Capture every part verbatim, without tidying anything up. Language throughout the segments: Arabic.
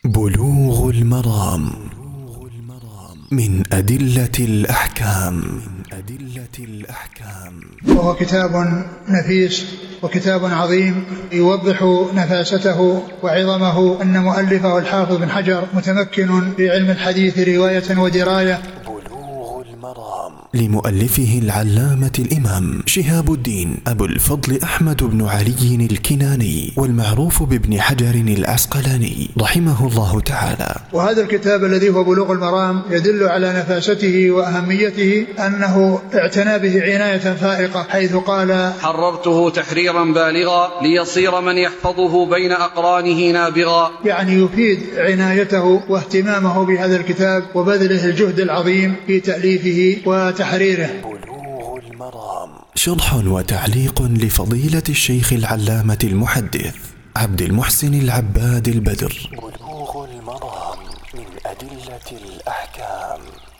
بلوغ المرام من أدلة الأحكام. وهو كتاب نفيس وكتاب عظيم يوضح نفاسته وعظمه. أن مؤلفه الحافظ بن حجر متمكن في علم الحديث رواية ودراية. لمؤلفه العلامة الإمام شهاب الدين أبو الفضل أحمد بن علي الكناني، والمعروف بابن حجر العسقلاني رحمه الله تعالى. وهذا الكتاب الذي هو بلوغ المرام يدل على نفاسته وأهميته، أنه اعتنى به عناية فائقة، حيث قال: حررته تحريرا بالغا ليصير من يحفظه بين أقرانه نابغا. يعني يفيد عنايته واهتمامه بهذا الكتاب وبذله الجهد العظيم في تأليفه وتحريره. بلوغ المرام شرح وتعليق لفضيلة الشيخ العلامة المحدث عبد المحسن العباد البدر. بلوغ المرام من أدلة الأحكام.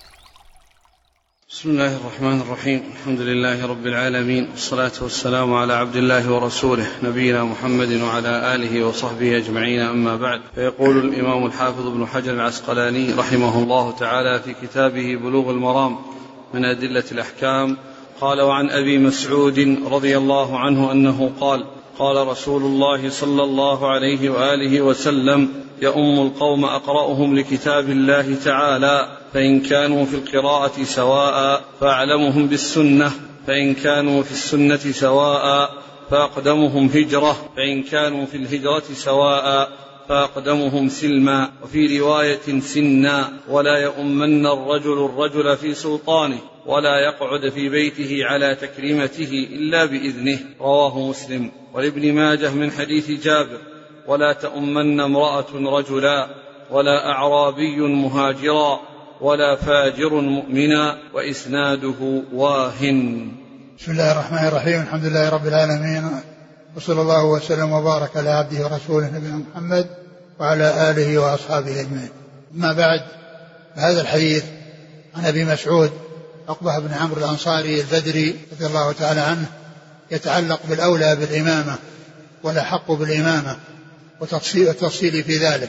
بسم الله الرحمن الرحيم. الحمد لله رب العالمين، والصلاة والسلام على عبد الله ورسوله نبينا محمد وعلى آله وصحبه أجمعين، أما بعد. فيقول الإمام الحافظ ابن حجر العسقلاني رحمه الله تعالى في كتابه بلوغ المرام من أدلة الأحكام، قال: وعن أبي مسعود رضي الله عنه أنه قال: قال رسول الله صلى الله عليه وآله وسلم: يؤم القوم أقرأهم لكتاب الله تعالى، فإن كانوا في القراءة سواء فأعلمهم بالسنة، فإن كانوا في السنة سواء فأقدمهم هجرة، فإن كانوا في الهجرة سواء فأقدمهم سلما، وفي رواية سنا. ولا يؤمن الرجل الرجل في سلطانه، ولا يقعد في بيته على تكريمته إلا بإذنه، رواه مسلم. ولابن ماجه من حديث جابر: ولا تؤمن امرأة رجلا، ولا أعرابي مهاجرا، ولا فاجر مؤمنا، وإسناده واهن. بسم الله الرحمن الرحيم. الحمد لله رب العالمين، وصلى الله وسلم وبارك على عبده ورسوله نبينا محمد وعلى آله وأصحابه أجمعين. ما بعد، هذا الحديث عن أبي مسعود عقبة بن عمرو الأنصاري البدري رضي الله تعالى عنه يتعلق بالأولى بالإمامة والأحق بالإمامة والتفصيل في ذلك.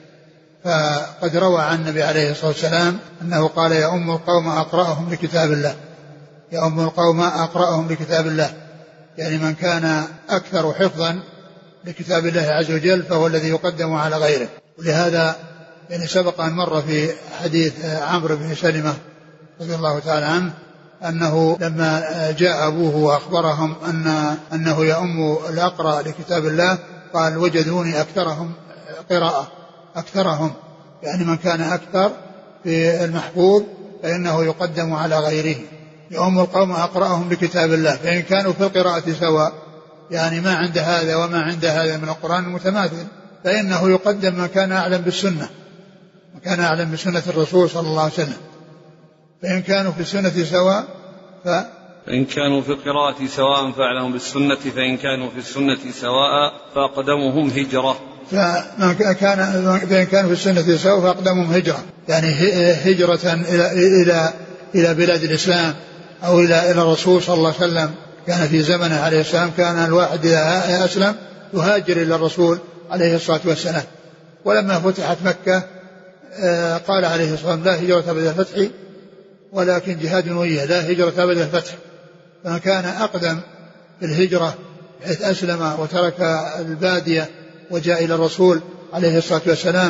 فقد روى عن النبي عليه الصلاة والسلام أنه قال: يؤم القوم أقرأهم لكتاب الله. يؤم القوم أقرأهم لكتاب الله، يعني من كان أكثر حفظا لكتاب الله عز وجل فهو الذي يقدم على غيره. ولهذا يعني سبق أن مر في حديث عمرو بن سلمة رضي الله تعالى عنه أنه لما جاء أبوه وأخبرهم أن أنه يؤم الأقرأ لكتاب الله قال: وجدوني أكثرهم قراءة. أكثرهم يعني من كان أكثر في المحفوظ فإنه يقدم على غيره. يؤم القوم أقرأهم لكتاب الله، فإن كانوا في القراءة سواء، يعني ما عند هذا وما عند هذا من القرآن المتماثل، فإنه يقدم من كان أعلم بالسنة، من كان أعلم بسنة الرسول صلى الله عليه وسلم. فإن كانوا في السنة سواء ف... فإن كانوا في القراءة سواء فأعلمهم بالسنة، فإن كانوا في السنة سواء فأقدمهم هجرة. فمن كان فإن كانوا في السنة سواء فأقدمهم هجرة، يعني هجرة إلى إلى إلى بلاد الإسلام أو إلى إلى الرسول صلى الله عليه وسلم. كان في زمنه عليه السلام كان الواحد إذا أسلم يهاجر إلى الرسول عليه الصلاة والسلام. ولما فتحت مكة قال عليه الصلاة والسلام: لا هجرة بعد الفتح ولكن جهاد نية، لا هجرة بعد الفتح. فمن كان أقدم في الهجرة حيث أسلم وترك البادية وجاء إلى الرسول عليه الصلاة والسلام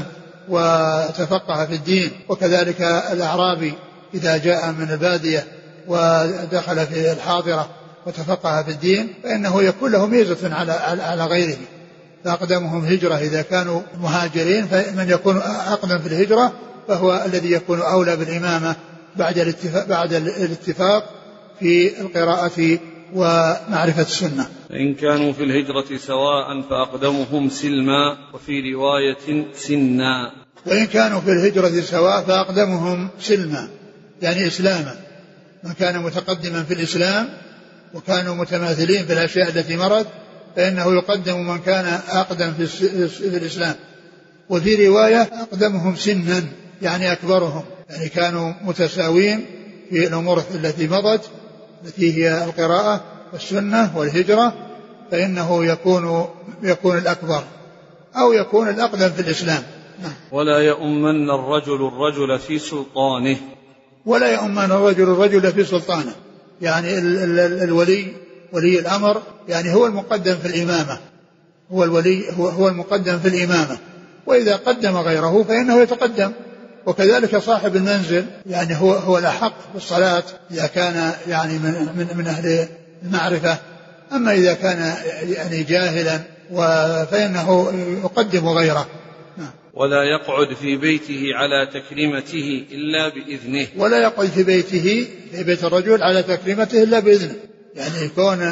وتفقه في الدين، وكذلك الأعرابي إذا جاء من البادية ودخل في الحاضرة وتفقه في الدين فإنه يكون له ميزة على على غيره. فأقدمهم هجرة إذا كانوا مهاجرين، فمن يكون أقدم في الهجرة فهو الذي يكون أولى بالإمامة بعد الاتفاق, بعد الاتفاق في القراءة ومعرفة السنة. إن كانوا في الهجرة سواء فأقدمهم سلما، وفي رواية سنا. وإن كانوا في الهجرة سواء فأقدمهم سلما، يعني إسلاما. من كان متقدما في الإسلام وكانوا متماثلين في الأشياء التي مرت فإنه يقدم من كان أقدم في الإسلام. وفي رواية أقدمهم سنا، يعني أكبرهم، يعني كانوا متساوين في الأمور التي مضت التي هي القراءة والسنة والهجرة، فإنه يكون يكون الأكبر أو يكون الأقدم في الإسلام. نعم. ولا يؤمن الرجل الرجل في سلطانه. ولا يؤمن الرجل الرجل في سلطانه، يعني ال ال ال الولي ولي الأمر يعني هو المقدم في الإمامة، هو الولي هو, هو المقدم في الإمامة، وإذا قدم غيره فإنه يتقدم. وكذلك صاحب المنزل يعني هو هو الأحق بالصلاة إذا كان يعني من من, من أهل المعرفة. أما إذا كان يعني جاهلا فإنه يقدم غيره. ولا يقعد في بيته على تكريمته إلا بإذنه. ولا يقعد في بيته في بيت الرجل على تكريمته إلا بإذنه، يعني يكون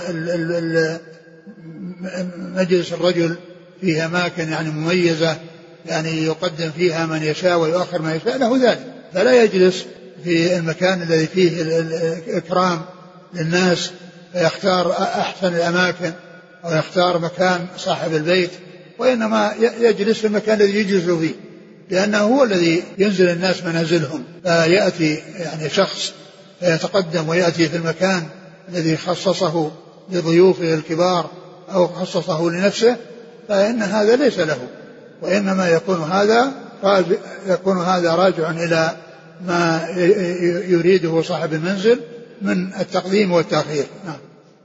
مجلس الرجل فيه أماكن يعني مميزة يعني يقدم فيها من يشاء ويؤخر من يشاء له ذلك، فلا يجلس في المكان الذي فيه الإكرام للناس فيختار أحسن الأماكن أو يختار مكان صاحب البيت، وإنما يجلس في المكان الذي يجلس فيه، لأنه هو الذي ينزل الناس منازلهم. فيأتي يعني شخص فيتقدم ويأتي في المكان الذي خصصه لضيوفه الكبار أو خصصه لنفسه، فإن هذا ليس له، وإنما يكون هذا راجع يكون هذا راجع إلى ما يريده صاحب المنزل من التقديم والتأخير. نعم.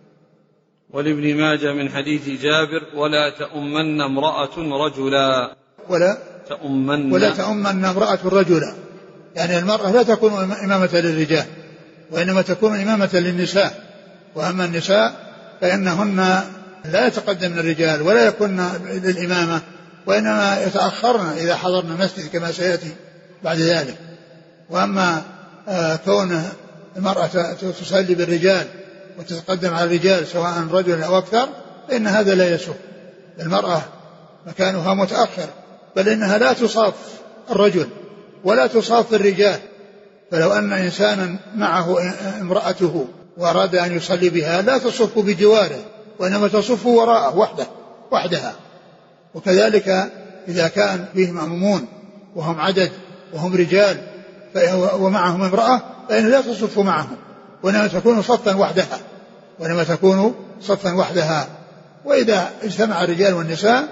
ولابن ماجه من حديث جابر: ولا تؤمن امرأة رجلا. ولا تؤمن ولا تؤمن امرأة رجلا، يعني المرأة لا تكون إمامة للرجال، وإنما تكون إمامة للنساء. وأما النساء فإنهن لا يتقدمن الرجال ولا يكون للإمامة، وإنما يتأخرن إذا حضرنا المسجد كما سيأتي بعد ذلك. وأما كون المرأة تصلي بالرجال وتتقدم على الرجال سواء رجل أو أكثر فإن هذا لا يسوء. المرأة مكانها متأخر، بل إنها لا تصاف الرجل ولا تصاف الرجال. فلو أن إنسانا معه امرأته وأراد أن يصلي بها لا تصف بجواره، وإنما تصف وراءه وحده وحدها. وكذلك إذا كان فيه مأمومون وهم عدد وهم رجال ومعهم امرأة فإن لا تصف معهم، وإنما تكون صفا وحدها وإنما تكون صفا وحدها. وإذا اجتمع الرجال والنساء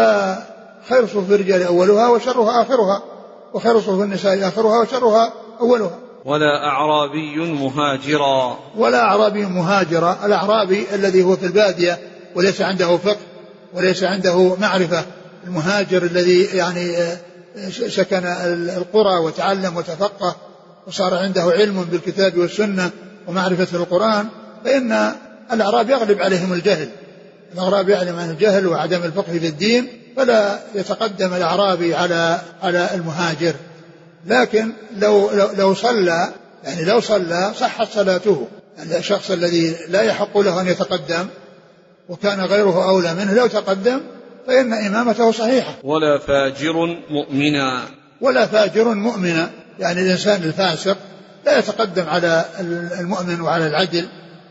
فخير صفوف الرجال أولها وشرها آخرها، وخير صفوف النساء آخرها وشرها أولها. ولا أعرابي مهاجرا. ولا أعرابي مهاجرا، الأعرابي الذي هو في البادية وليس عنده فقه وليس عنده معرفة. المهاجر الذي يعني سكن القرى وتعلم وتفقه وصار عنده علم بالكتاب والسنة ومعرفة القرآن، فإن الأعراب يغلب عليهم الجهل. الأعراب يعلم عن الجهل وعدم الفقه في الدين، فلا يتقدم الأعرابي على على المهاجر. لكن لو لو, لو صلى يعني لو صلى صحت صلاته. يعني الشخص الذي لا يحق له أن يتقدم وكان غيره أولى منه لو تقدم فإن إمامته صحيحة. ولا فاجر مؤمنا. ولا فاجر مؤمنا، يعني الإنسان الفاسق لا يتقدم على المؤمن وعلى العدل،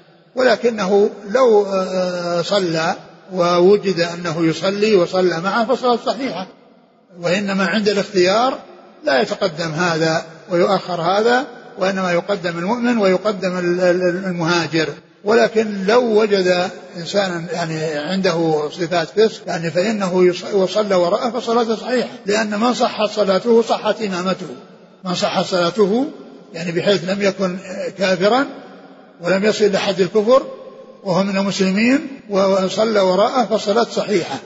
ولكنه لو صلى ووجد أنه يصلي وصلى معه فصلاة صحيحة. وإنما عند الاختيار لا يتقدم هذا ويؤخر هذا، وإنما يقدم المؤمن ويقدم المهاجر. ولكن لو وجد إنسانا يعني عنده صفات فسق يعني فإنه يصلى وراءه فصلاته صحيحة، لأن من صحت صلاته صحت إمامته. من صحت صلاته يعني بحيث لم يكن كافرا ولم يصل لحد الكفر وهو من المسلمين وصلى وراءه فصلاة صحيحة.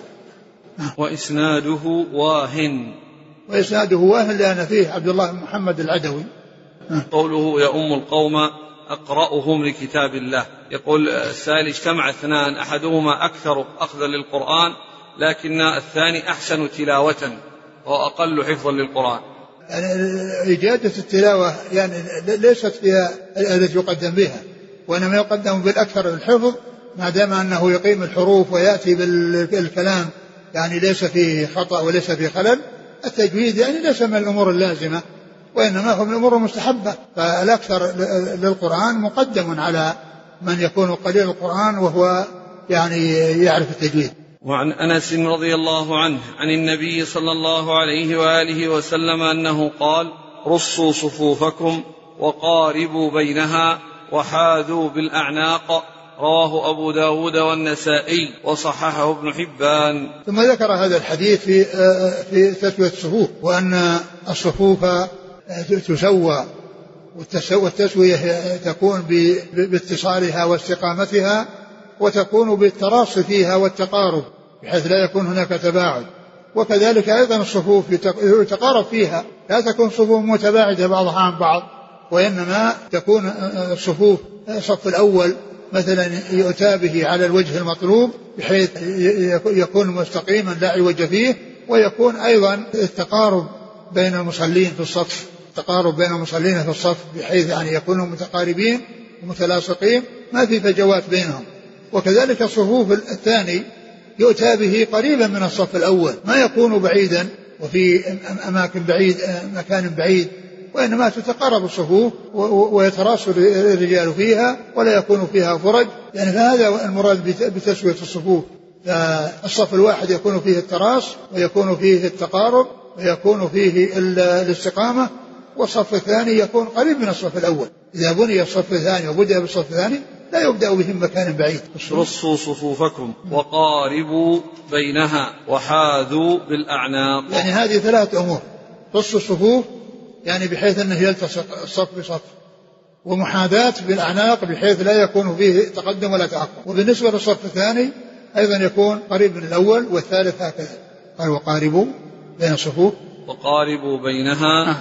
وإسناده واهن. وإسناده واهن لأن فيه عبد الله بن محمد العدوي. قوله يؤم القوم أقرأهم لكتاب الله. يقول السائل: اجتمع اثنان أحدهما أكثر أخذا للقرآن لكن الثاني أحسن تلاوة وأقل حفظا للقرآن. يعني إجادة التلاوة يعني ليست هي التي يقدم بها، وإنما يقدم بالأكثر الحفظ ما دام أنه يقيم الحروف ويأتي بالكلام يعني ليس فيه خطأ وليس فيه خلل. التجويد يعني ليس من الأمور اللازمة وإنما هو من الأمور المستحبة، فالأكثر للقرآن مقدم على من يكون قليل القرآن وهو يعني يعرف التجويد. وعن أنس رضي الله عنه عن النبي صلى الله عليه وآله وسلم أنه قال: رصوا صفوفكم وقاربوا بينها وحاذوا بالأعناق رواه أبو داود والنسائي وصححه ابن حبان. ثم ذكر هذا الحديث في في تسوية الصفوف، وأن الصفوف تسوى، والتسوية تكون باتصالها واستقامتها، وتكون بالتراص فيها والتقارب بحيث لا يكون هناك تباعد. وكذلك أيضا الصفوف يتقارب فيها، لا تكون صفوف متباعدة بعضها عن بعض، وإنما تكون الصفوف الصف الأول مثلا يؤتى به على الوجه المطلوب بحيث يكون مستقيما لا عوج فيه، ويكون أيضا التقارب بين المصلين في الصف، التقارب بين المصلين في الصف بحيث يعني يكونوا متقاربين ومتلاصقين ما في فجوات بينهم. وكذلك الصفوف الثاني يؤتى به قريبا من الصف الأول، ما يكون بعيدا وفي أماكن بعيد مكان بعيد، وإنما تتقارب الصفوف ويتراص الرجال فيها ولا يكون فيها فرج، يعني فهذا المراد بتسوية الصفوف. فالصف الواحد يكون فيه التراص ويكون فيه التقارب ويكون فيه الاستقامة، والصف الثاني يكون قريب من الصف الأول. إذا بني الصف الثاني وبدأ بالصف الثاني لا يبدأ به مكان بعيد. رصوا صفوفكم وقاربوا بينها وحاذوا بالأعناق. يعني هذه ثلاث أمور: رص الصفوف يعني بحيث أنه يلتصق الصف بصف، ومحاذاة بالأعناق بحيث لا يكون فيه تقدم ولا تأخر، وبالنسبة للصف الثاني أيضا يكون قريب من الأول والثالث هكذا. قال وقاربوا بين الصفوف وقاربوا بينها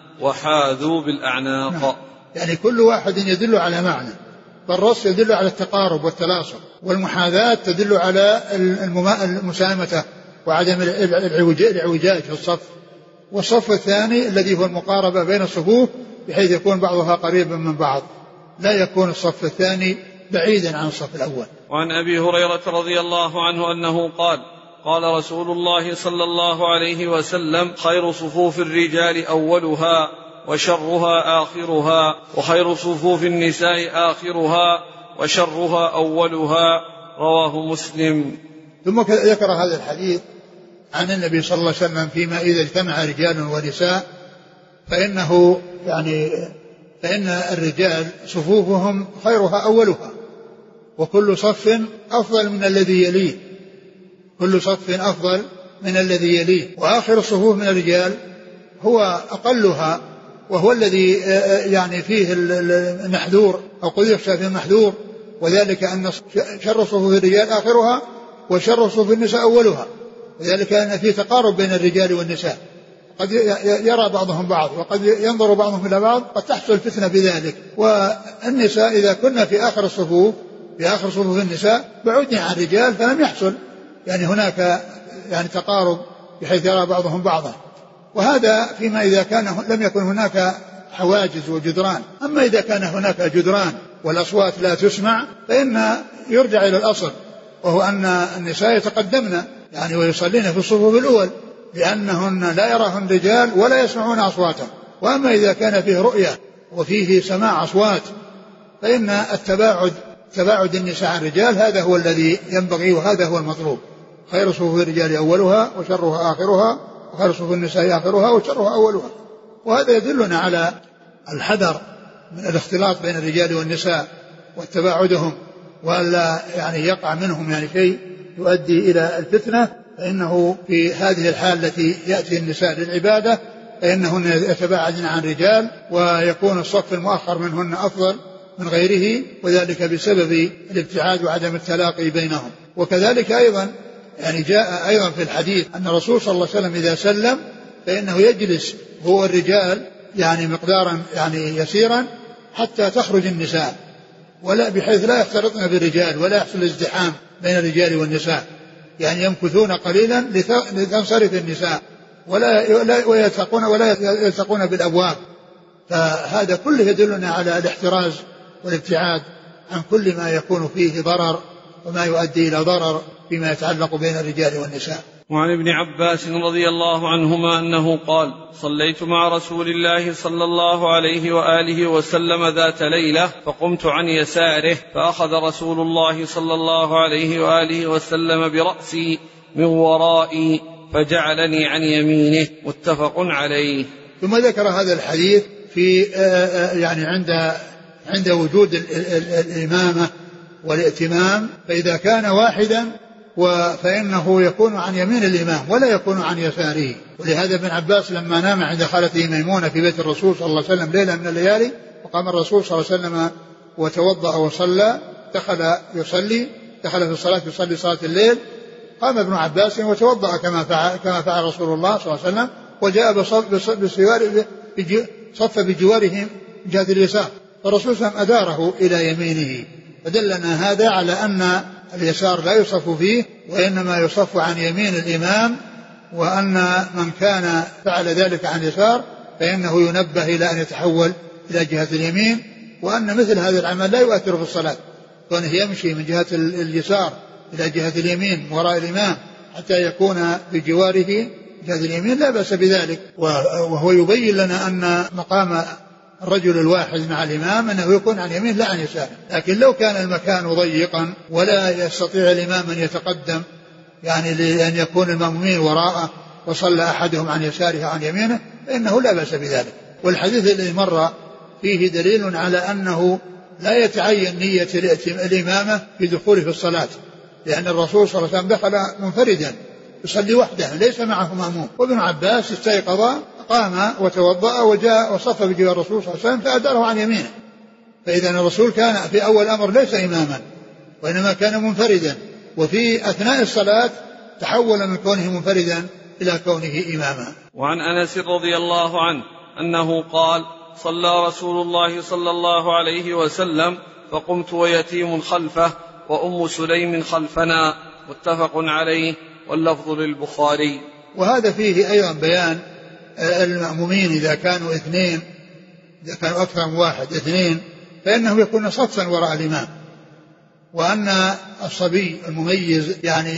وحاذوا بالأعناق. نعم. يعني كل واحد يدل على معنى، فالرص يدل على التقارب والتلاصق، والمحاذاة تدل على المسامة وعدم الإعوجاج في الصف. والصف الثاني الذي هو المقاربة بين الصفوف بحيث يكون بعضها قريبا من بعض، لا يكون الصف الثاني بعيدا عن الصف الأول. وعن أبي هريرة رضي الله عنه أنه قال: قال رسول الله صلى الله عليه وسلم: خير صفوف الرجال أولها وشرها آخرها، وخير صفوف النساء آخرها وشرها أولها. رواه مسلم. ثم ذكر هذا الحديث عن النبي صلى الله عليه وسلم فيما إذا اجتمع رجال ونساء فإنه يعني فإن الرجال صفوفهم خيرها أولها، وكل صف أفضل من الذي يليه، كل صف أفضل من الذي يليه، وآخر الصفوف من الرجال هو أقلها، وهو الذي يعني فيه المحذور أو قد يخشى فيه المحذور، وذلك أن شر صفوف الرجال آخرها وشر صفوف النساء أولها، وذلك أن فيه تقارب بين الرجال والنساء، قد يرى بعضهم بعض وقد ينظر بعضهم إلى بعض، قد تحصل فتنة بذلك. والنساء إذا كنا في آخر الصفوف في آخر صفوف النساء بعدنا عن الرجال فلم يحصل يعني هناك يعني تقارب بحيث يرى بعضهم بعضا، وهذا فيما إذا كان لم يكن هناك حواجز وجدران. أما إذا كان هناك جدران والأصوات لا تسمع فإن يرجع إلى الأصل، وهو أن النساء يتقدمن يعني ويصلين في الصفوف الأول لأنهن لا يراهن رجال ولا يسمعون أصواتهم. وأما إذا كان فيه رؤية وفيه سماع أصوات فإن التباعد تباعد النساء عن الرجال هذا هو الذي ينبغي وهذا هو المطلوب. خير صفوف الرجال أولها وشرها آخرها، وخير صفوف النساء آخرها وشرها أولها. وهذا يدلنا على الحذر من الاختلاط بين الرجال والنساء واتباعدهم، وألا يعني يقع منهم يعني شيء يؤدي إلى الفتنة. فإنه في هذه الحال التي يأتي النساء للعبادة فإنهن يتباعدن عن الرجال ويكون الصف المؤخر منهن أفضل من غيره، وذلك بسبب الابتعاد وعدم التلاقي بينهم. وكذلك أيضا يعني جاء أيضا في الحديث أن الرسول صلى الله عليه وسلم إذا سلم فإنه يجلس هو الرجال يعني مقدارا يعني يسيرا حتى تخرج النساء، ولا بحيث لا يختلطن بالرجال ولا يحصل ازدحام بين الرجال والنساء، يعني يمكثون قليلا لتنصرف النساء ولا ويلتقون ولا يلتقون بالأبواب. فهذا كله يدلنا على الاحتراز والابتعاد عن كل ما يكون فيه ضرر وما يؤدي إلى ضرر فيما يتعلق بين الرجال والنساء. وعن ابن عباس رضي الله عنهما أنه قال: صليت مع رسول الله صلى الله عليه وآله وسلم ذات ليلة فقمت عن يساره فأخذ رسول الله صلى الله عليه وآله وسلم برأسي من ورائي فجعلني عن يمينه. متفق عليه. ثم ذكر هذا الحديث في يعني عند عند وجود الإمامة والائتمام، فإذا كان واحدا فإنه يكون عن يمين الإمام ولا يكون عن يساره. ولهذا ابن عباس لما نام عند خالته ميمونة في بيت الرسول صلى الله عليه وسلم ليلة من الليالي، وقام الرسول صلى الله عليه وسلم وتوضأ وصلى، دخل يصلي دخل في الصلاة يصلي صلاة الليل، قام ابن عباس وتوضأ كما فعل, كما فعل رسول الله صلى الله عليه وسلم، وجاء بسوار صف بجوارهم جهة اليسار، فالرسول صلى الله عليه وسلم أداره إلى يمينه. فدلنا هذا على أن اليسار لا يصف فيه وإنما يصف عن يمين الإمام، وأن من كان فعل ذلك عن يسار فإنه ينبه إلى أن يتحول إلى جهة اليمين، وأن مثل هذا العمل لا يؤثر في الصلاة، كونه يمشي من جهة اليسار إلى جهة اليمين وراء الإمام حتى يكون بجواره جهة اليمين لا بأس بذلك. وهو يبين لنا أن مقام الرجل الواحد مع الإمام أنه يكون عن يمين لا عن يسار. لكن لو كان المكان ضيقا ولا يستطيع الإمام أن يتقدم، يعني لأن يكون المأمومين وراءه وصلى أحدهم عن يساره عن يمينه، فإنه لا بأس بذلك. والحديث الذي مر فيه دليل على أنه لا يتعين نية الإمامة في دخوله في الصلاة، لأن الرسول صلى الله عليه وسلم دخل منفردا يصلي وحده ليس معه مأموم، وابن عباس استيقظ قام وتوضأ وجاء وصف بجوار الرسول صلى الله عليه وسلم فأداره عن يمينه. فإذا الرسول كان في أول أمر ليس إماما وإنما كان منفردا، وفي أثناء الصلاة تحول من كونه منفردا إلى كونه إماما. وعن أنس رضي الله عنه أنه قال: صلى رسول الله صلى الله عليه وسلم فقمت ويتيم خلفه وأم سليم خلفنا، متفق عليه، واللفظ للبخاري. وهذا فيه أيضا بيان المأمومين إذا كانوا اثنين، إذا كانوا أكثر من واحد اثنين، فإنهم يكون صفا وراء الإمام، وأن الصبي المميز يعني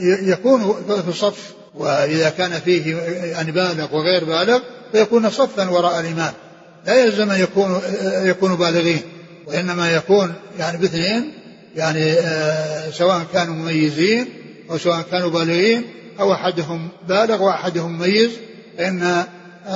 يكون في الصف، وإذا كان فيه يعني بالغ وغير بالغ فيكون صفا وراء الإمام، لا يلزم أن يكون يكون بالغين، وإنما يكون يعني باثنين، يعني سواء كانوا مميزين أو سواء كانوا بالغين أو أحدهم بالغ وأحدهم مميز، فإن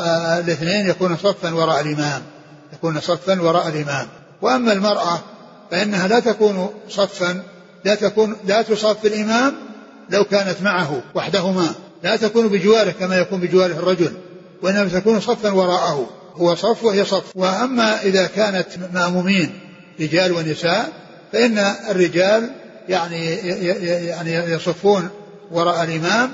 الاثنين يكون صفا وراء الإمام، يكون صفا وراء الإمام. وأما المرأة فإنها لا تكون صفا، لا تكون لا تصف الإمام لو كانت معه وحدهما، لا تكون بجواره كما يكون بجواره الرجل، وإنما تكون صفا وراءه، هو صف وهي صف. وأما إذا كانت مأمومين رجال ونساء فإن الرجال يعني يعني يصفون وراء الإمام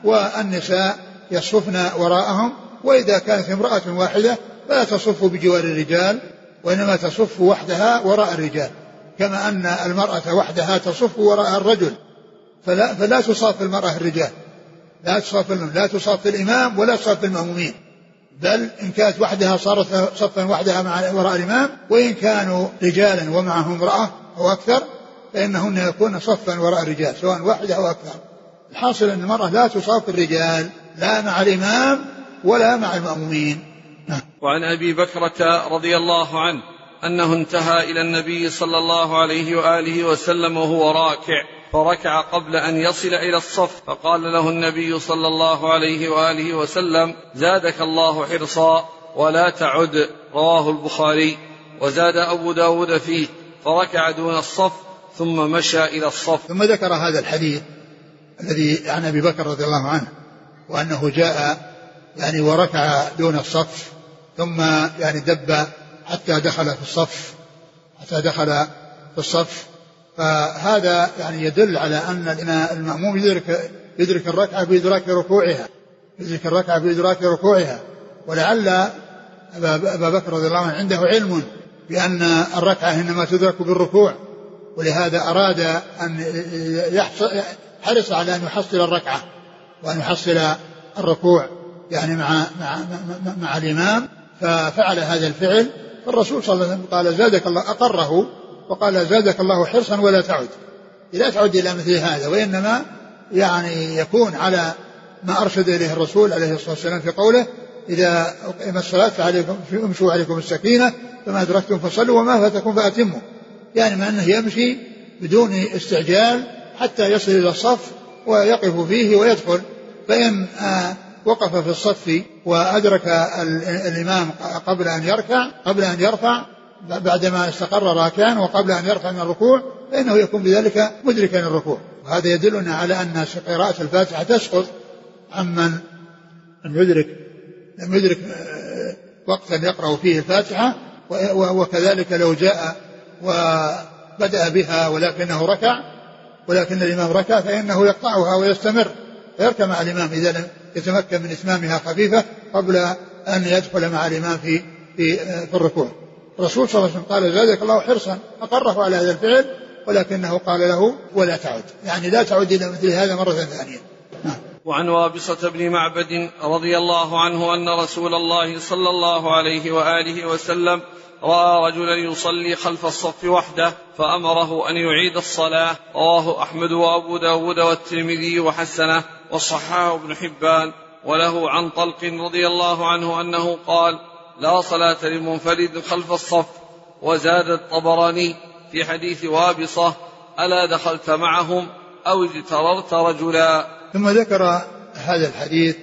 والنساء يصفن وراءهم، وإذا كانت امرأة واحدة فلا تصف بجوار الرجال وإنما تصف وحدها وراء الرجال، كما أن المرأة وحدها تصف وراء الرجل، فلا, فلا تصاف المرأة الرجال، لا تصاف لا تصاف الإمام ولا تصاف المأمومين، بل إن كانت وحدها صارت صفا وحدها مع وراء الإمام، وإن كانوا رجالا ومعهم امرأة أو أكثر فإنهن يكون صفا وراء الرجال سواء واحدة أو أكثر. الحاصل أن المرأة لا تصاف الرجال لا مع الإمام ولا مع المأمومين. وعن أبي بكرة رضي الله عنه أنه انتهى إلى النبي صلى الله عليه وآله وسلم وهو راكع، فركع قبل أن يصل إلى الصف، فقال له النبي صلى الله عليه وآله وسلم: زادك الله حرصا ولا تعد، رواه البخاري. وزاد أبو داود فيه: فركع دون الصف ثم مشى إلى الصف. ثم ذكر هذا الحديث الذي عن أبي بكر رضي الله عنه، وأنه جاء يعني وركع دون الصف ثم يعني دب حتى دخل في الصف حتى دخل في الصف فهذا يعني يدل على أن المأموم يدرك يدرك الركعة بإدراك ركوعها يدرك الركعة بإدراك ركوعها ولعل أبا بكر رضي الله عنه عنده علم بأن الركعة إنما تدرك بالركوع، ولهذا أراد أن حرص على أن يحصل الركعة وأن يحصل الركوع يعني مع مع مع, مع الإمام، ففعل هذا الفعل. فالرسول صلى الله عليه وسلم قال: زادك الله، أقره وقال: زادك الله حرصا ولا تعد، لا تعد إلى مثل هذا، وإنما يعني يكون على ما أرشد إليه الرسول عليه الصلاة والسلام في قوله: إذا أقيمت الصلاة فعليكم امشوا عليكم السكينة فما أدركتم فصلوا وما فاتكم فأتموا، يعني ما أنه يمشي بدون استعجال حتى يصل إلى الصف ويقف فيه ويدخل، فإن وقف في الصف وأدرك الإمام قبل أن يركع قبل أن يرفع بعدما استقر راكعا وقبل أن يرفع من الركوع فإنه يكون بذلك مدركا الركوع. وهذا يدلنا على أن قراءة الفاتحة تسقط عمن لم يدرك لم يدرك وقتا يقرأ فيه الفاتحة. وكذلك لو جاء وبدأ بها ولكنه ركع ولكن الإمام ركع فإنه يقطعها ويستمر فيركع مع الإمام إذا لم يتمكن من إتمامها خفيفة قبل أن يدخل مع الإمام في في, في الركوع. الرسول صلى الله عليه وسلم قال زادك الله حرصا، أقره على هذا الفعل، ولكنه قال له ولا تعد، يعني لا تعد إلى مثل هذا مرة ثانية. وعن وابصة بن معبد رضي الله عنه أن رسول الله صلى الله عليه وآله وسلم رأى رجلا يصلي خلف الصف وحده فأمره أن يعيد الصلاة. رواه أحمد وأبو داود والترمذي وحسنه وصححه ابن حبان. وله عن طلق رضي الله عنه أنه قال لا صلاة لمنفرد خلف الصف. وزاد الطبراني في حديث وابصة ألا دخلت معهم أو اجتررت رجلا. ثم ذكر هذا الحديث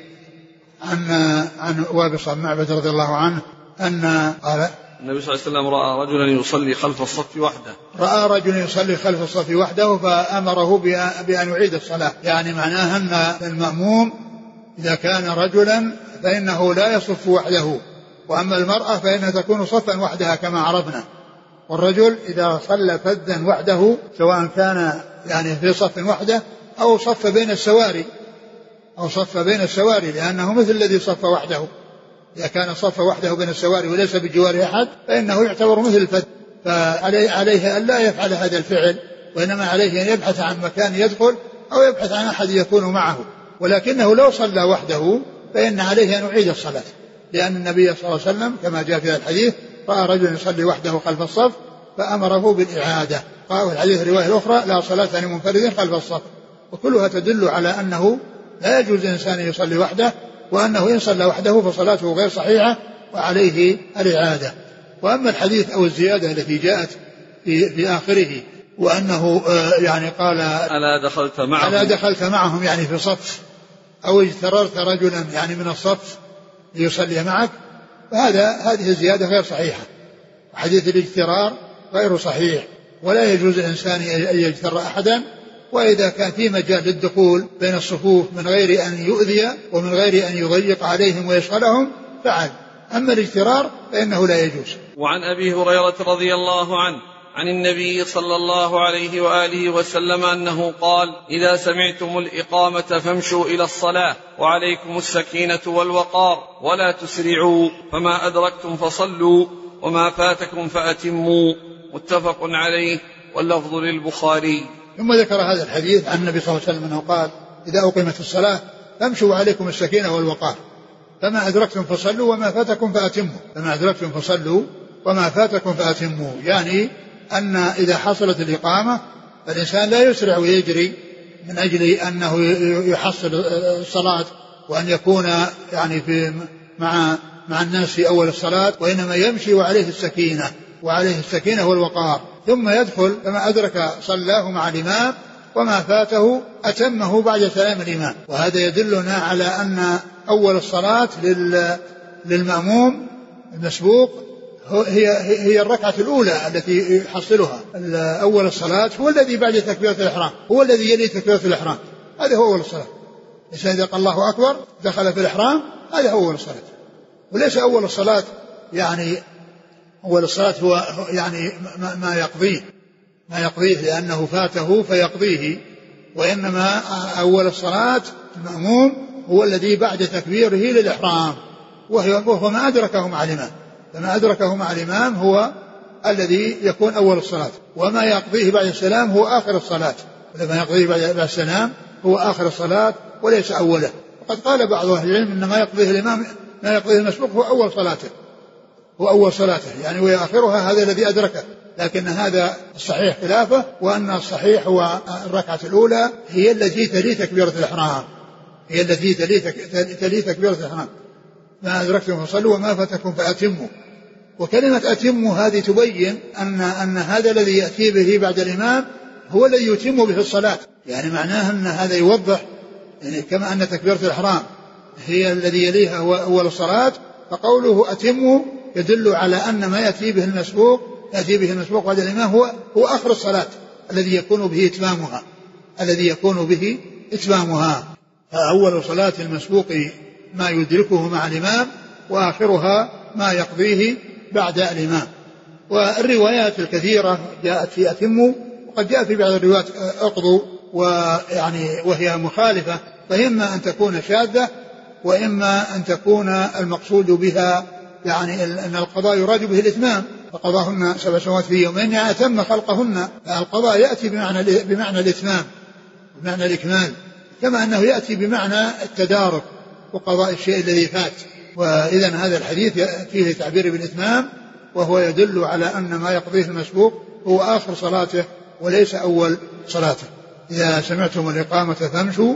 عن عن وابصة بن معبد رضي الله عنه أن قال النبي صلى الله عليه وسلم رأى رجلا يصلي خلف الصف وحده رأى رجلا يصلي خلف الصف وحده فأمره بأن يعيد الصلاة، يعني معناها أن المأموم إذا كان رجلا فإنه لا يصف وحده، وأما المرأة فإنها تكون صفا وحدها كما عرفنا. والرجل إذا صلى فذا وحده سواء كان يعني في صف وحده أو صف بين السواري أو صف بين السواري لأنه مثل الذي صف وحده. إذا كان صف وحده بين السواري وليس بجوار أحد فإنه يعتبر مثل الفذ، فعليه عليه أن لا يفعل هذا الفعل، وإنما عليه أن يبحث عن مكان يدخل أو يبحث عن أحد يكون معه. ولكنه لو صلى وحده فإن عليه أن يعيد الصلاة، لأن النبي صلى الله عليه وسلم كما جاء في الحديث رأى رجل يصلي وحده خلف الصف فأمره بالإعادة. قال في الحديث الرواية الأخرى لا صلاة لمنفرد خلف الصف. وكلها تدل على أنه لا يجوز الإنسان يصلي وحده، وأنه إن صلى وحده فصلاته غير صحيحة وعليه الإعادة. وأما الحديث أو الزيادة التي جاءت في, في آخره وأنه يعني قال ألا دخلت معهم ألا دخلت معهم يعني في صف أو اجتررت رجلا يعني من الصف ليصلي معك، فهذا هذه الزيادة غير صحيحة. حديث الاجترار غير صحيح، ولا يجوز الإنسان أن يجتر أحدا، وإذا كان في مجال للدخول بين الصفوف من غير أن يؤذي ومن غير أن يضيق عليهم ويشغلهم فعل. أما الاجترار فإنه لا يجوز. وعن أبي هريرة رضي الله عنه عن النبي صلى الله عليه وآله وسلم أنه قال إذا سمعتم الإقامة فامشوا إلى الصلاة وعليكم السكينة والوقار ولا تسرعوا، فما أدركتم فصلوا وما فاتكم فأتموا. متفق عليه واللفظ للبخاري. ثم ذكر هذا الحديث عن النبي صلى الله عليه وسلم أنه قال إذا أقيمت الصلاة فامشوا وعليكم السكينة والوقار، فما أدركتم فصلوا وما فاتكم فأتموا. فما أدركتم فصلوا وما فاتكم فأتموا، يعني أن إذا حصلت الإقامة فالإنسان لا يسرع ويجري من أجل أنه يحصل الصلاة وأن يكون يعني في مع مع الناس في أول الصلاة، وإنما يمشي وعليه السكينة وعليه السكينة والوقار، ثم يدخل فما أدرك صلاه مع الإمام وما فاته أتمه بعد سلام الإمام. وهذا يدلنا على أن أول الصلاة للمأموم المسبوق هي هي الركعة الأولى التي يحصلها. أول الصلاة هو الذي بعد تكبيرة الإحرام، هو الذي يلي تكبيرة الإحرام، هذا هو أول الصلاة. الإنسان إذا قال الله أكبر دخل في الإحرام، هذا هو أول الصلاة. وليس أول الصلاة يعني أول الصلاة هو يعني ما يقضيه ما يقضيه لأنه فاته فيقضيه، وإنما أول الصلاة المأموم هو الذي بعد تكبيره للإحرام، وهو ما أدركه مع الإمام. فما أدركه مع الإمام هو الذي يكون أول الصلاة، وما يقضيه بعد السلام هو آخر الصلاة. ولما يقضيه بعد السلام هو آخر الصلاة وليس أوله. وقد قال بعض أهل العلم إن ما يقضيه الإمام ما يقضيه المسبوق هو أول صلاته هو أول صلاته يعني وهي آخرها، هذا الذي أدركه. لكن هذا الصحيح خلافه، وأن الصحيح هو الركعة الأولى هي التي تلي تكبيرة الإحرام هي التي تلي تكبيرة الإحرام. ما أدركتم فصلوا وما فاتكم فأتموا. وكلمة أتموا هذه تبين أن أن هذا الذي يأتي به بعد الإمام هو الذي يتم به الصلاة، يعني معناه أن هذا يوضح يعني كما أن تكبيرة الإحرام هي الذي يليها هو أول الصلاة، فقوله أتموا يدل على أن ما يأتي به المسبوق يأتي به المسبوق بعد الإمام هو هو آخر الصلاة الذي يكون به إتمامها الذي يكون به إتمامها فأول صلاة المسبوق ما يدركه مع الإمام، وآخرها ما يقضيه بعد الإمام. والروايات الكثيرة جاءت في أتموا، وقد جاء في بعض الروايات أقضوا، ويعني وهي مخالفة، فإما أن تكون شاذة وإما أن تكون المقصود بها يعني أن القضاء يراد به الإتمام، فقضاهن سبع سنوات في يومين يعني أتم خلقهن. القضاء يأتي بمعنى بمعنى الإتمام بمعنى الإكمال، كما أنه يأتي بمعنى التدارك وقضاء الشيء الذي فات. وإذا هذا الحديث فيه تعبير بالإتمام، وهو يدل على أن ما يقضيه المسبوق هو آخر صلاته وليس أول صلاته. إذا سمعتم الإقامة فامشوا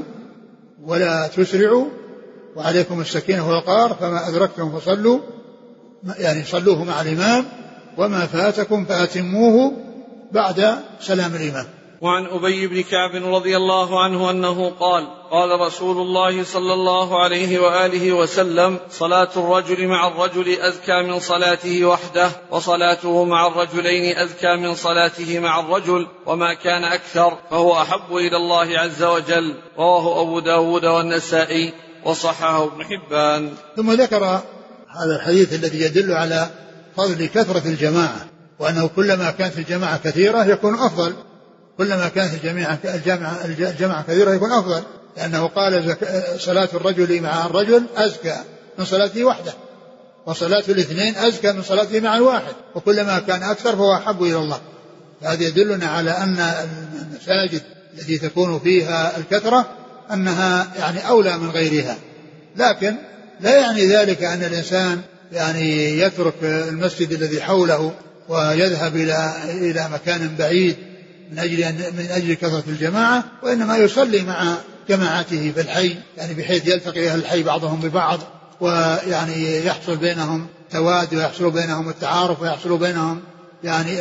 ولا تسرعوا وعليكم السكينة والوقار، فما أدركتم فصلوا، يعني صلوه مع الإمام، وما فاتكم فأتموه بعد سلام الإمام. وعن أبي بن كعب رضي الله عنه أنه قال قال رسول الله صلى الله عليه وآله وسلم صلاة الرجل مع الرجل أزكى من صلاته وحده، وصلاته مع الرجلين أزكى من صلاته مع الرجل، وما كان أكثر فهو أحب إلى الله عز وجل. رواه أبو داود والنسائي وصححه ابن حبان. ثم ذكر هذا الحديث الذي يدل على فضل كثرة الجماعة، وأنه كلما كانت الجماعة كثيرة يكون أفضل، كلما كانت الجماعة, الجماعة, الجماعة كثيرة يكون أفضل، لأنه قال صلاة الرجل مع الرجل أزكى من صلاته وحده، وصلاة الاثنين أزكى من صلاته مع الواحد، وكلما كان أكثر فهو أحب إلى الله. هذا يدلنا على أن المساجد التي تكون فيها الكثرة أنها يعني أولى من غيرها، لكن لا يعني ذلك أن الإنسان يعني يترك المسجد الذي حوله ويذهب إلى إلى مكان بعيد من أجل من أجل كثرة الجماعة، وإنما يصلي مع جماعته في الحي، يعني بحيث يلتقي أهل الحي بعضهم ببعض، ويعني يحصل بينهم تواد، ويحصل بينهم التعارف، ويحصل بينهم يعني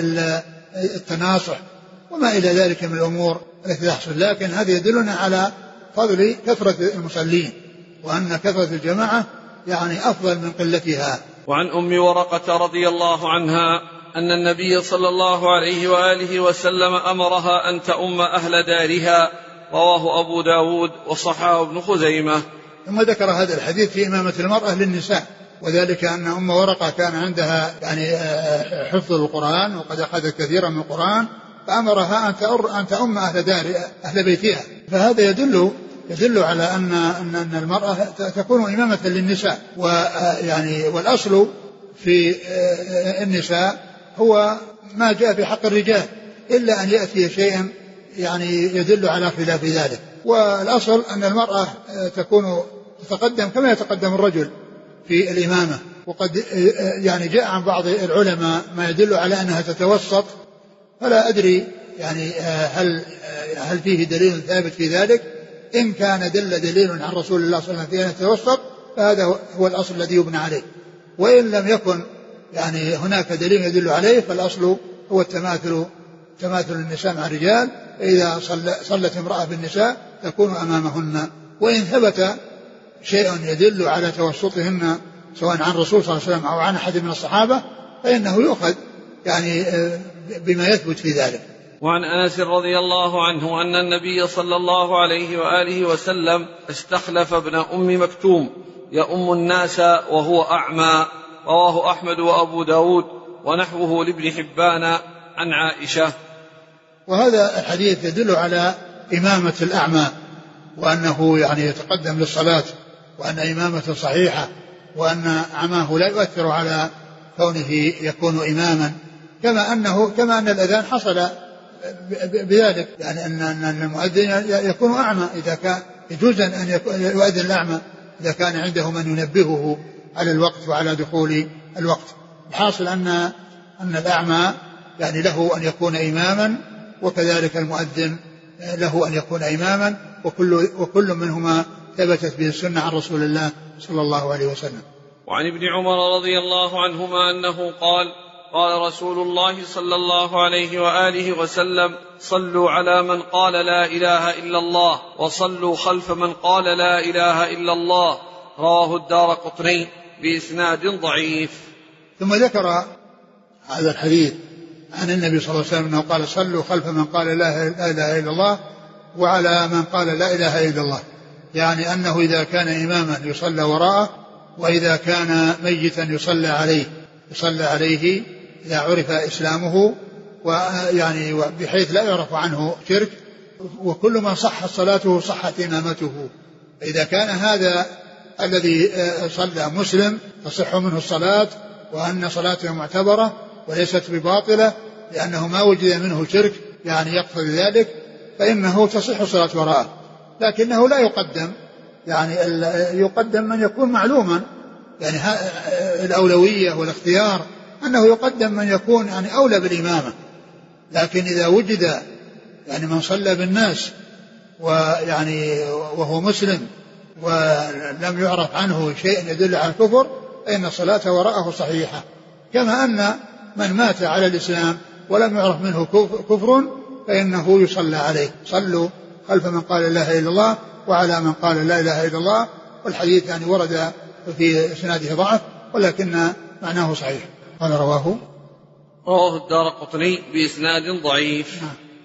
التناصح وما إلى ذلك من الأمور التي تحصل. لكن هذا يدلنا على فضل كثرة المصلين، وأن كثرة الجماعة يعني أفضل من قلتها. وعن أم ورقة رضي الله عنها أن النبي صلى الله عليه وآله وسلم أمرها أن تؤم أهل دارها. رواه أبو داود وصححه ابن خزيمة. ثم ذكر هذا الحديث في إمامة المرأة للنساء، وذلك أن أم ورقة كان عندها يعني حفظ القرآن، وقد أخذت كثيرا من القرآن، فأمرها أن تؤم أهل دار أهل بيتها. فهذا يدل يدل على أن أن المرأة تكون إمامة للنساء، ويعني والأصل في النساء هو ما جاء في حق الرجال، إلا أن يأتي شيئا يعني يدل على خلاف ذلك. والأصل أن المرأة تكون تتقدم كما يتقدم الرجل في الإمامة، وقد يعني جاء عن بعض العلماء ما يدل على أنها تتوسط، فلا أدري يعني هل هل فيه دليل ثابت في ذلك. إن كان دل دليل عن رسول الله صلى الله عليه وسلم في أن يتوسط فهذا هو الأصل الذي يبنى عليه، وإن لم يكن يعني هناك دليل يدل عليه فالأصل هو التماثل، تماثل النساء مع الرجال. إذا صلت امرأة بالنساء تكون أمامهن، وإن ثبت شيء يدل على توسطهن سواء عن الرسول صلى الله عليه وسلم أو عن أحد من الصحابة فإنه يؤخذ يعني بما يثبت في ذلك. وعن أنس رضي الله عنه أن النبي صلى الله عليه وآله وسلم استخلف ابن أم مكتوم يؤم الناس وهو أعمى. رواه أحمد وأبو داود ونحوه لابن حبان عن عائشة. وهذا الحديث يدل على إمامة الأعمى، وأنه يعني يتقدم للصلاة، وأن إمامة صحيحة، وأن أعماه لا يؤثر على كونه يكون إماما، كما أنه كما أن الأذان حصل بذلك، يعني أن المؤذن يكون أعمى إذا كان يجوز أن يؤذن الأعمى إذا كان عنده من ينبهه على الوقت وعلى دخول الوقت. الحاصل أن أن الأعمى يعني له أن يكون إماما، وكذلك المؤذن له أن يكون إماما، وكل وكل منهما ثبتت به السنة عن رسول الله صلى الله عليه وسلم. وعن ابن عمر رضي الله عنهما أنه قال قال رسول الله صلى الله عليه وآله وسلم صلوا على من قال لا إله إلا الله وصلوا خلف من قال لا إله إلا الله. رواه الدارقطني بإسناد ضعيف. ثم ذكر هذا الحديث عن النبي صلى الله عليه وسلم أنه قال صلوا خلف من قال لا إله إلا الله وعلى من قال لا إله إلا الله، يعني أنه إذا كان إماما يصلى وراءه، وإذا كان ميتا يصلى عليه يصلى عليه إذا عرف إسلامه، ويعني بحيث لا يعرف عنه شرك، وكل من صحت صلاته صحت إمامته. إذا كان هذا الذي صلى مسلم تصح منه الصلاة، وأن صلاته معتبرة وليست بباطلة لأنه ما وجد منه شرك يعني يقتضي ذلك، فإنه تصح الصلاة وراءه، لكنه لا يقدم، يعني يقدم من يكون معلوما، يعني الأولوية والاختيار أنه يقدم من يكون يعني أولى بالإمامة. لكن إذا وجد يعني من صلى بالناس ويعني وهو مسلم ولم يعرف عنه شيء يدل على الكفر فإن الصلاة وراءه صحيحة، كما أن من مات على الإسلام ولم يعرف منه كفر فإنه يصلى عليه. صلوا خلف من قال لا إله إلا الله وعلى من قال لا إله إلا الله. والحديث يعني ورد في إسناده ضعف ولكن معناه صحيح. قال رواه رواه الدارقطني بإسناد ضعيف.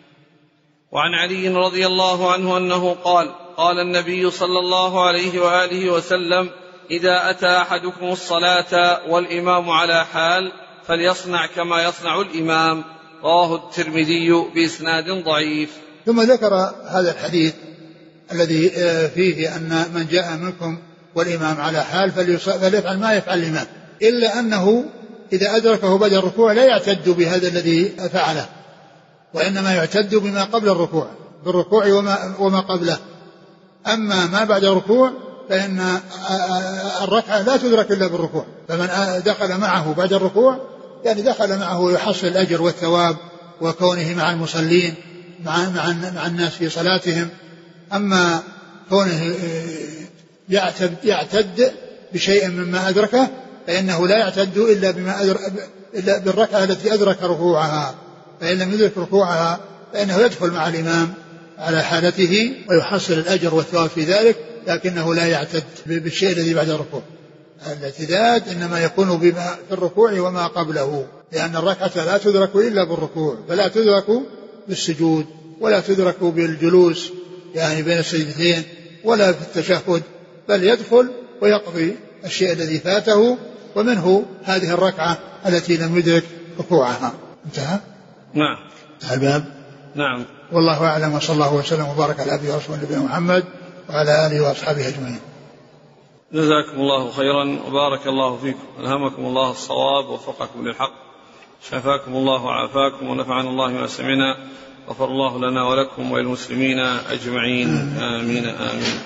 وعن علي رضي الله عنه أنه قال قال النبي صلى الله عليه وآله وسلم إذا أتى أحدكم الصلاة والإمام على حال فليصنع كما يصنع الإمام. رواه الترمذي بإسناد ضعيف. ثم ذكر هذا الحديث الذي فيه أن من جاء منكم والإمام على حال فليفعل ما يفعل الإمام، إلا أنه إذا أدركه بعد الركوع لا يعتد بهذا الذي فعله، وإنما يعتد بما قبل الركوع بالركوع وما, وما قبله. أما ما بعد الركوع فإن الركعة لا تدرك إلا بالركوع، فمن دخل معه بعد الركوع يعني دخل معه يحصل الأجر والثواب وكونه مع المصلين مع, مع, مع الناس في صلاتهم. أما كونه يعتد, يعتد بشيء مما أدركه فإنه لا يعتد إلا, بما أدرك إلا بالركعة التي أدرك ركوعها، فإن لم يدرك ركوعها فإنه يدخل مع الإمام على حالته ويحصل الأجر والثواب في ذلك، لكنه لا يعتد بالشيء الذي بعد الركوع. الاعتداد إنما يكون بما في الركوع وما قبله، لأن الركعة لا تدرك إلا بالركوع، فلا تدرك بالسجود ولا تدرك بالجلوس يعني بين السجدتين ولا في التشهد، بل يدخل ويقضي الشيء الذي فاته، ومنه هذه الركعة التي لم يدرك ركوعها. انتهى؟ نعم. الباب. نعم. والله أعلم، وصلى الله وسلم وبارك على عبده ورسوله نبينا محمد وعلى آله وأصحابه أجمعين. جزاكم الله خيرا وبارك الله فيكم، ألهمكم الله الصواب ووفقكم للحق، شفاكم الله وعافاكم ونفعنا الله ما سمعنا، غفر الله لنا ولكم وللمسلمين أجمعين. آمين آمين.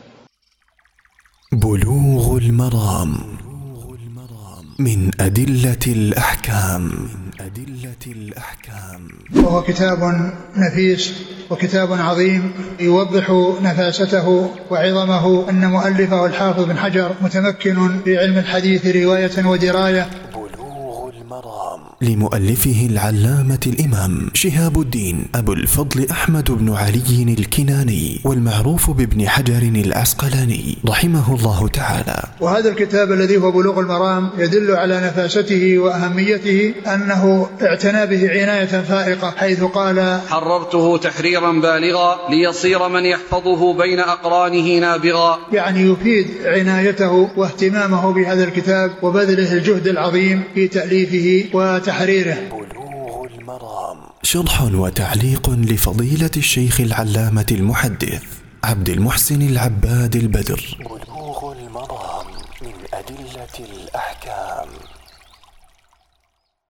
بلوغ المرام من أدلة الأحكام. أدلة الأحكام. وهو كتاب نفيس وكتاب عظيم يوضح نفاسته وعظمه، أن مؤلفه الحافظ بن حجر متمكن في علم الحديث رواية ودراية. بلوغ المرام لمؤلفه العلامة الإمام شهاب الدين أبو الفضل أحمد بن علي الكناني، والمعروف بابن حجر العسقلاني رحمه الله تعالى. وهذا الكتاب الذي هو بلوغ المرام يدل على نفاسته وأهميته، أنه اعتنى به عناية فائقة، حيث قال حررته تحريرا بالغا ليصير من يحفظه بين أقرانه نابغا، يعني يفيد عنايته واهتمامه بهذا الكتاب وبذله الجهد العظيم في تأليفه وتحريره. بلوغ المرام شرح وتعليق لفضيلة الشيخ العلامة المحدث عبد المحسن العباد البدر. بلوغ المرام من أدلة الأحكام.